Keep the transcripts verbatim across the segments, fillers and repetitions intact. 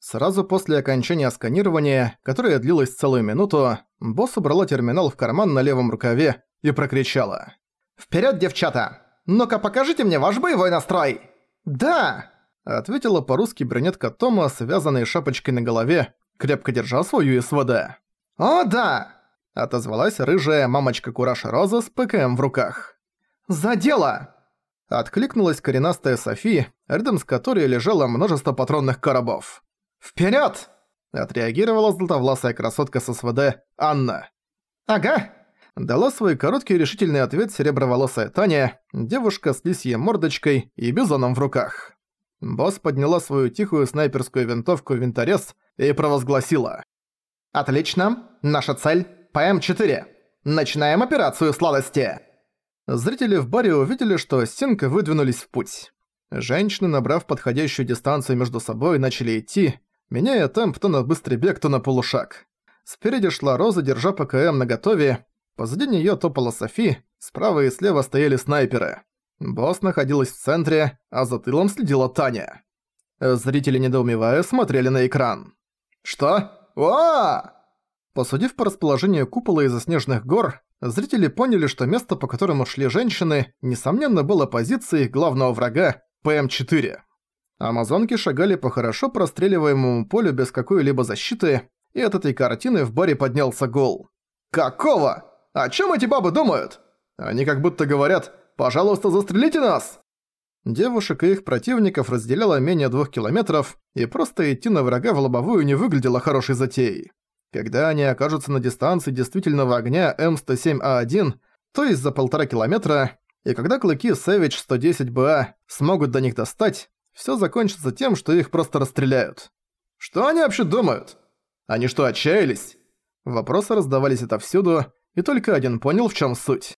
Сразу после окончания сканирования, которое длилось целую минуту, босс убрала терминал в карман на левом рукаве и прокричала. «Вперёд, девчата! Ну-ка покажите мне ваш боевой настрой!» «Да!» – ответила по-русски брюнетка Тома, связанной шапочкой на голове, крепко держа свою СВД. «О, да!» – отозвалась рыжая мамочка Кураша Роза с ПКМ в руках. «За дело!» – откликнулась коренастая Софи, рядом с которой лежало множество патронных коробов. «Вперёд!» – отреагировала златовласая красотка с СВД Анна. «Ага!» – дала свой короткий решительный ответ сереброволосая Таня, девушка с лисьей мордочкой и бизоном в руках. Босс подняла свою тихую снайперскую винтовку «Винторез» и провозгласила. «Отлично! Наша цель – ПМ четыре. Начинаем операцию сладости!» Зрители в баре увидели, что Синка выдвинулись в путь. Женщины, набрав подходящую дистанцию между собой, начали идти, меняя темп то на быстрый бег, то на полушаг. Спереди шла Роза, держа ПКМ наготове, позади неё топала Софи, справа и слева стояли снайперы. Босс находилась в центре, а за тылом следила Таня. Зрители, недоумевая, смотрели на экран. «Что? О!» Посудив по расположению купола из заснеженных гор, зрители поняли, что место, по которому шли женщины, несомненно было позицией главного врага ПМ четыре. Амазонки шагали по хорошо простреливаемому полю без какой-либо защиты, и от этой картины в баре поднялся гул. «Какого? О чём эти бабы думают? Они как будто говорят: «Пожалуйста, застрелите нас!»» Девушек и их противников разделяло менее двух километров, и просто идти на врага в лобовую не выглядело хорошей затеей. Когда они окажутся на дистанции действительного огня Эм сто семь А один, то есть за полтора километра, и когда клыки Savage сто десять Бэ А смогут до них достать, всё закончится тем, что их просто расстреляют. Что они вообще думают? Они что, отчаялись? Вопросы раздавались отовсюду, и только один понял, в чём суть.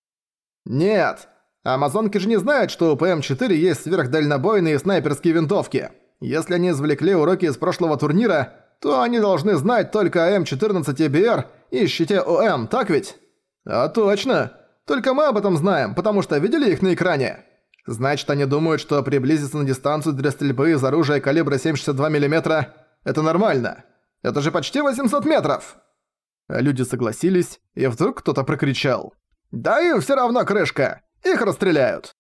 Нет, амазонки же не знают, что у ПМ четыре есть сверхдальнобойные снайперские винтовки. Если они извлекли уроки из прошлого турнира, то они должны знать только о Эм четырнадцать И Би Ар и щите О Эм, так ведь? А точно! Только мы об этом знаем, потому что видели их на экране. Значит, они думают, что приблизиться на дистанцию для стрельбы из оружия калибра семь шестьдесят два миллиметра – это нормально. Это же почти восемьсот метров! Люди согласились, и вдруг кто-то прокричал. «Да им всё равно крышка! Их расстреляют!»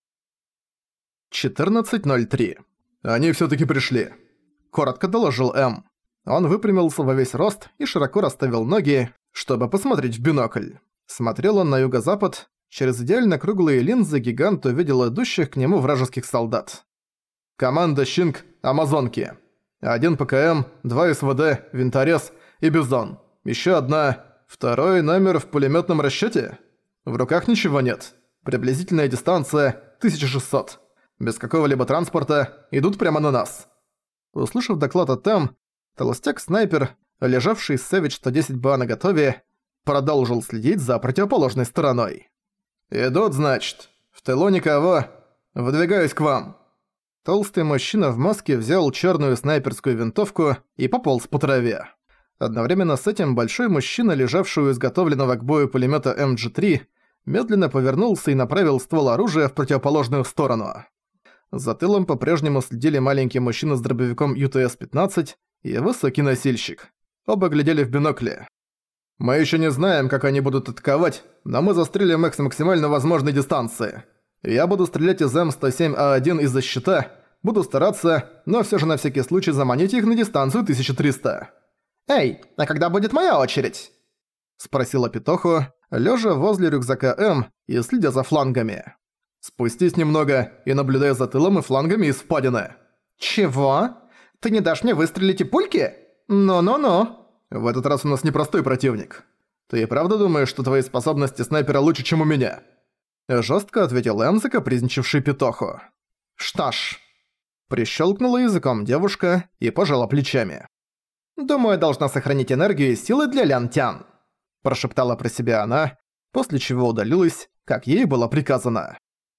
четырнадцать ноль три. «Они всё-таки пришли», – коротко доложил М. Он выпрямился во весь рост и широко расставил ноги, чтобы посмотреть в бинокль. Смотрел он на юго-запад, через идеально круглые линзы гигант увидел идущих к нему вражеских солдат. Команда Щинг – Амазонки. Один ПКМ, два СВД, Винторез и Бизон. Ещё одна. Второй номер в пулемётном расчёте. В руках ничего нет. Приблизительная дистанция – тысяча шестьсот. Без какого-либо транспорта идут прямо на нас. Услышав доклад от М, толстяк-снайпер, лежавший с Savage сто десять Бэ А наготове, продолжил следить за противоположной стороной. «Идут, значит. В тылу никого. Выдвигаюсь к вам». Толстый мужчина в маске взял черную снайперскую винтовку и пополз по траве. Одновременно с этим большой мужчина, лежавший у изготовленного к бою пулемета Эм Джи три, медленно повернулся и направил ствол оружия в противоположную сторону. За тылом по-прежнему следили маленький мужчина с дробовиком Ю Тэ Эс пятнадцать и высокий носильщик. Оба глядели в бинокли. «Мы еще не знаем, как они будут атаковать, но мы застрелим их с максимально возможной дистанции. Я буду стрелять из Эм сто семь А один из-за щита, буду стараться, но все же на всякий случай заманить их на дистанцию тысяча триста». «Эй, а когда будет моя очередь?» – спросила Петоху, лежа возле рюкзака М и следя за флангами. «Спустись немного и наблюдай за тылом и флангами из впадины». «Чего? Ты не дашь мне выстрелить и пульки? Ну-ну-ну». «В этот раз у нас непростой противник. Ты и правда думаешь, что твои способности снайпера лучше, чем у меня?» Жестко ответил Эм, закапризничавший Петоху. «Что ж...» Прищелкнула языком девушка и пожала плечами. «Думаю, должна сохранить энергию и силы для Лян-Тян», прошептала про себя она, после чего удалилась, как ей было приказано.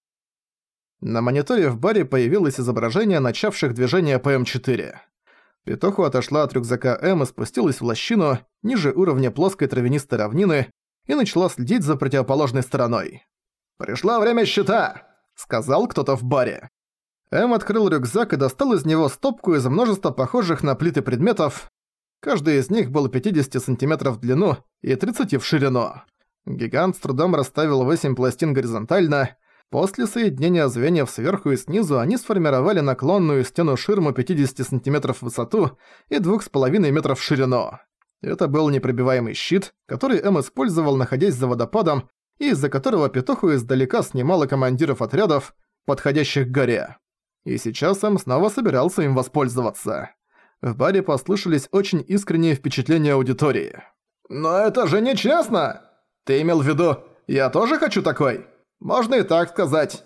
На мониторе в баре появилось изображение начавших движение ПМ четыре. Петоху отошла от рюкзака М и спустилась в лощину, ниже уровня плоской травянистой равнины, и начала следить за противоположной стороной. «Пришло время щита!» — сказал кто-то в баре. М открыл рюкзак и достал из него стопку из множества похожих на плиты предметов. Каждый из них был пятьдесят сантиметров в длину и тридцать в ширину. Гигант с трудом расставил восемь пластин горизонтально. После соединения звеньев сверху и снизу они сформировали наклонную стену-ширму пятьдесят сантиметров в высоту и два с половиной метров в ширину. Это был непробиваемый щит, который М использовал, находясь за водопадом, и из-за которого Петуху издалека снимало командиров отрядов, подходящих к горе. И сейчас М снова собирался им воспользоваться. В баре послышались очень искренние впечатления аудитории. «Но это же нечестно! Ты имел в виду, я тоже хочу такой? Можно и так сказать».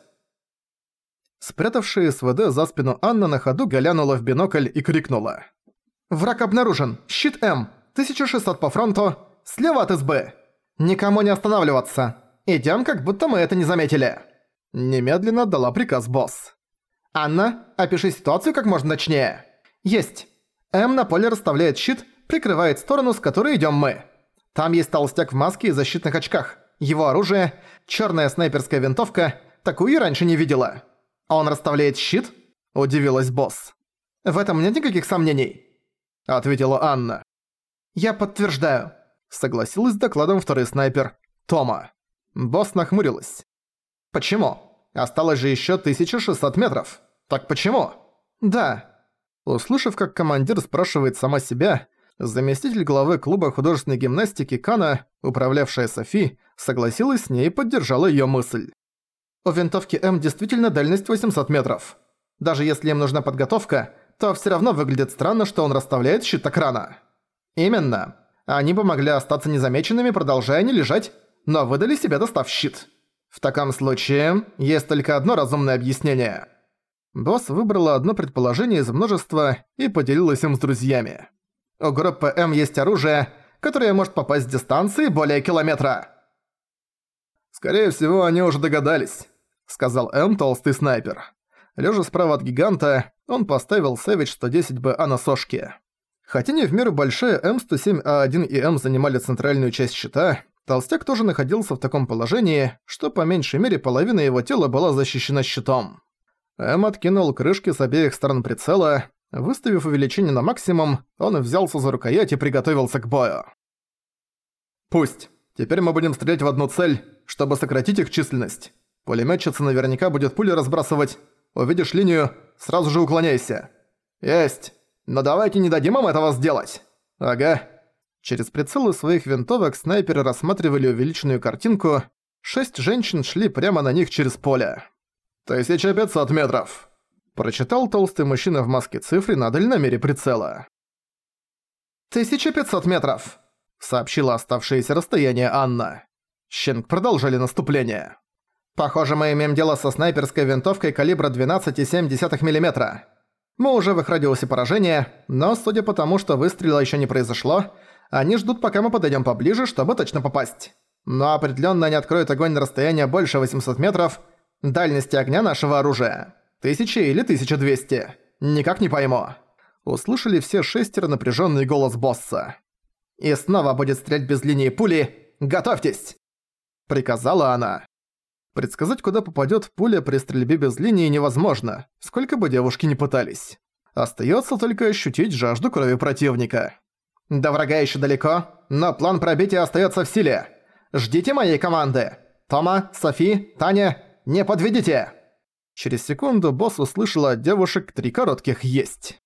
Спрятавшая СВД за спину Анна на ходу глянула в бинокль и крикнула. «Враг обнаружен! Щит М! тысяча шестьсот по фронту! Слева от СБ! Никому не останавливаться! Идём, как будто мы это не заметили!» Немедленно отдала приказ босс. «Анна, опиши ситуацию как можно точнее!» «Есть! М на поле расставляет щит, прикрывает сторону, с которой идём мы. Там есть толстяк в маске и защитных очках. Его оружие – чёрная снайперская винтовка. Такую я раньше не видела. Он расставляет щит?» – удивилась босс. «В этом нет никаких сомнений», – ответила Анна. «Я подтверждаю», – согласилась с докладом второй снайпер, Тома. Босс нахмурилась. «Почему? Осталось же ещё тысяча шестьсот метров. Так почему?» «Да». Услышав, как командир спрашивает сама себя, заместитель главы клуба художественной гимнастики Кана, управлявшая Софи, согласилась с ней и поддержала её мысль. У винтовки М действительно дальность восемьсот метров. Даже если им нужна подготовка, то всё равно выглядит странно, что он расставляет щит так рано. Именно. Они бы могли остаться незамеченными, продолжая не лежать, но выдали себя, достав щит. В таком случае, есть только одно разумное объяснение. Босс выбрала одно предположение из множества и поделилась им с друзьями. У группы М есть оружие, которое может попасть с дистанции более километра. «Скорее всего, они уже догадались», — сказал М, толстый снайпер. Лежа справа от гиганта, он поставил Savage сто десять бэ а на сошке. Хотя не в меру большая М сто семь а один и М занимали центральную часть щита, толстяк тоже находился в таком положении, что по меньшей мере половина его тела была защищена щитом. М откинул крышки с обеих сторон прицела. Выставив увеличение на максимум, он взялся за рукоять и приготовился к бою. «Пусть. Теперь мы будем стрелять в одну цель, чтобы сократить их численность. Пулемётчица наверняка будет пули разбрасывать. Увидишь линию, сразу же уклоняйся». «Есть. Но давайте не дадим им этого сделать». «Ага». Через прицелы своих винтовок снайперы рассматривали увеличенную картинку. Шесть женщин шли прямо на них через поле. «тысяча пятьсот метров», – прочитал толстый мужчина в маске цифры на дальномере прицела. «тысяча пятьсот метров», – сообщила оставшееся расстояние Анна. Щенк продолжали наступление. «Похоже, мы имеем дело со снайперской винтовкой калибра двенадцать целых семь десятых миллиметра. Мы уже в их радиусе поражения, но судя по тому, что выстрела еще не произошло, они ждут, пока мы подойдем поближе, чтобы точно попасть. Но определенно они откроют огонь на расстояние больше восьмисот метров. Дальности огня нашего оружия. Тысяча или тысяча двести. Никак не пойму». Услышали все шестеро напряженный голос босса. «И снова будет стрелять без линии пули. Готовьтесь!» Приказала она. Предсказать, куда попадет пуля при стрельбе без линии, невозможно, сколько бы девушки ни пытались. Остается только ощутить жажду крови противника. До врага еще далеко, но план пробития остается в силе. Ждите моей команды. Тома, Софи, Таня, не подведите! Через секунду босс услышала от девушек три коротких «есть».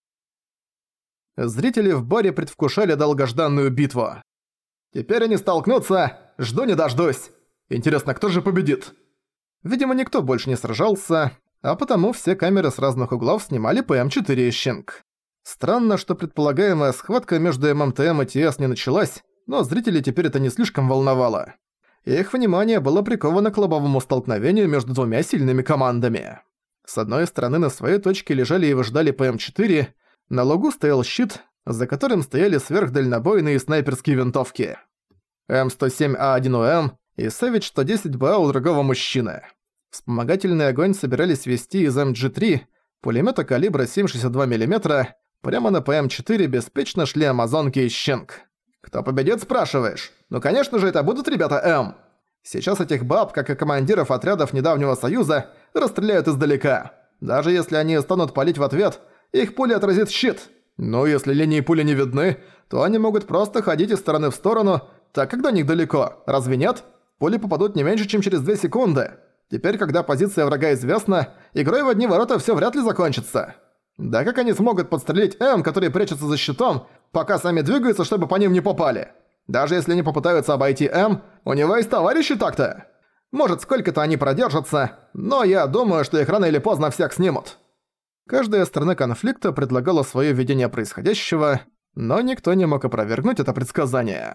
Зрители в баре предвкушали долгожданную битву. Теперь они столкнутся, жду не дождусь. Интересно, кто же победит? Видимо, никто больше не сражался, а потому все камеры с разных углов снимали по эм четыре и Щенк. Странно, что предполагаемая схватка между эм эм тэ эм и ти эс не началась, но зрителей теперь это не слишком волновало. Их внимание было приковано к лобовому столкновению между двумя сильными командами. С одной стороны на своей точке лежали и выжидали по эм четыре, на лугу стоял щит, за которым стояли сверхдальнобойные снайперские винтовки. эм сто семь а один у М и Savage сто десять бэ а у другого мужчины. Вспомогательный огонь собирались вести из эм джи три, пулемета калибра семь целых шестьдесят два миллиметра, прямо на пэ эм четыре беспечно шли амазонки и Щенк. «Кто победит, спрашиваешь? Ну конечно же это будут ребята М. Сейчас этих баб, как и командиров отрядов недавнего союза, расстреляют издалека. Даже если они станут палить в ответ, их пуля отразит щит. Но если линии пули не видны, то они могут просто ходить из стороны в сторону, так как до них далеко, разве нет? Пули попадут не меньше, чем через две секунды. Теперь, когда позиция врага известна, игрой в одни ворота всё вряд ли закончится. Да как они смогут подстрелить М, которые прячутся за щитом, пока сами двигаются, чтобы по ним не попали? Даже если они попытаются обойти М, у него есть товарищи так-то. Может, сколько-то они продержатся, но я думаю, что их рано или поздно всех снимут. Каждая сторона конфликта предлагала своё видение происходящего, но никто не мог опровергнуть это предсказание.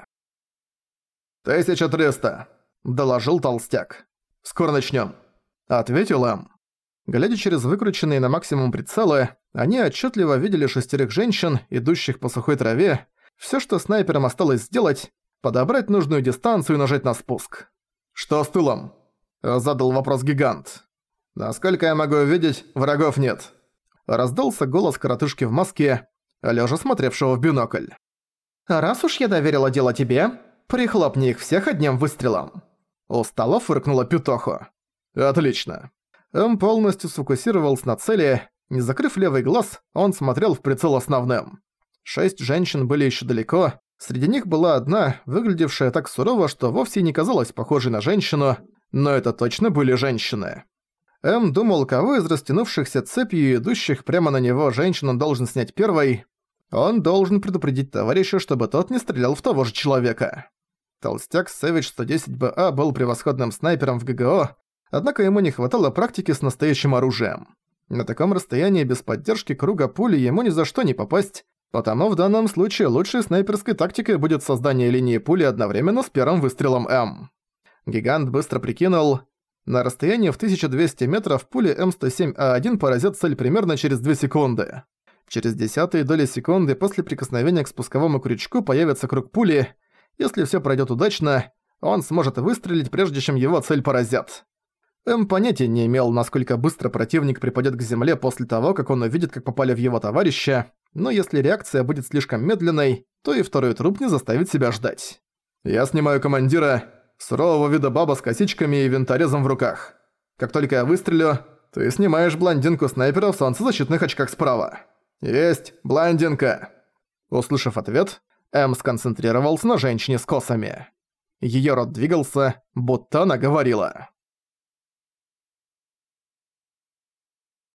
«тысяча триста», — доложил толстяк. «Скоро начнём», — ответил М. Глядя через выкрученные на максимум прицелы, они отчётливо видели шестерых женщин, идущих по сухой траве. Всё, что снайперам осталось сделать — подобрать нужную дистанцию и нажать на спуск. «Что с тылом?» — задал вопрос гигант. «Насколько я могу видеть, врагов нет». Раздался голос коротышки в маске, лёжа смотревшего в бинокль. «Раз уж я доверила дело тебе, прихлопни их всех одним выстрелом». Устало фыркнула Петохо. «Отлично». М полностью сфокусировался на цели. Не закрыв левый глаз, он смотрел в прицел основным. Шесть женщин были ещё далеко. Среди них была одна, выглядевшая так сурово, что вовсе не казалась похожей на женщину, но это точно были женщины. М думал, кого из растянувшихся цепью идущих прямо на него женщин он должен снять первой. Он должен предупредить товарища, чтобы тот не стрелял в того же человека. Толстяк Сэвидж сто десять бэ а был превосходным снайпером в гэ гэ о, однако ему не хватало практики с настоящим оружием. На таком расстоянии без поддержки круга пули ему ни за что не попасть, потому в данном случае лучшей снайперской тактикой будет создание линии пули одновременно с первым выстрелом М. Гигант быстро прикинул, на расстоянии в тысячу двести метров пули эм сто семь а один поразят цель примерно через две секунды. Через десятые доли секунды после прикосновения к спусковому крючку появится круг пули. Если всё пройдёт удачно, он сможет выстрелить, прежде чем его цель поразят. М понятия не имел, насколько быстро противник припадёт к земле после того, как он увидит, как попали в его товарища, но если реакция будет слишком медленной, то и второй труп не заставит себя ждать. «Я снимаю командира, сурового вида баба с косичками и винторезом в руках. Как только я выстрелю, ты снимаешь блондинку-снайпера в солнцезащитных очках справа. Есть, блондинка!» Услышав ответ, М сконцентрировался на женщине с косами. Её рот двигался, будто она говорила.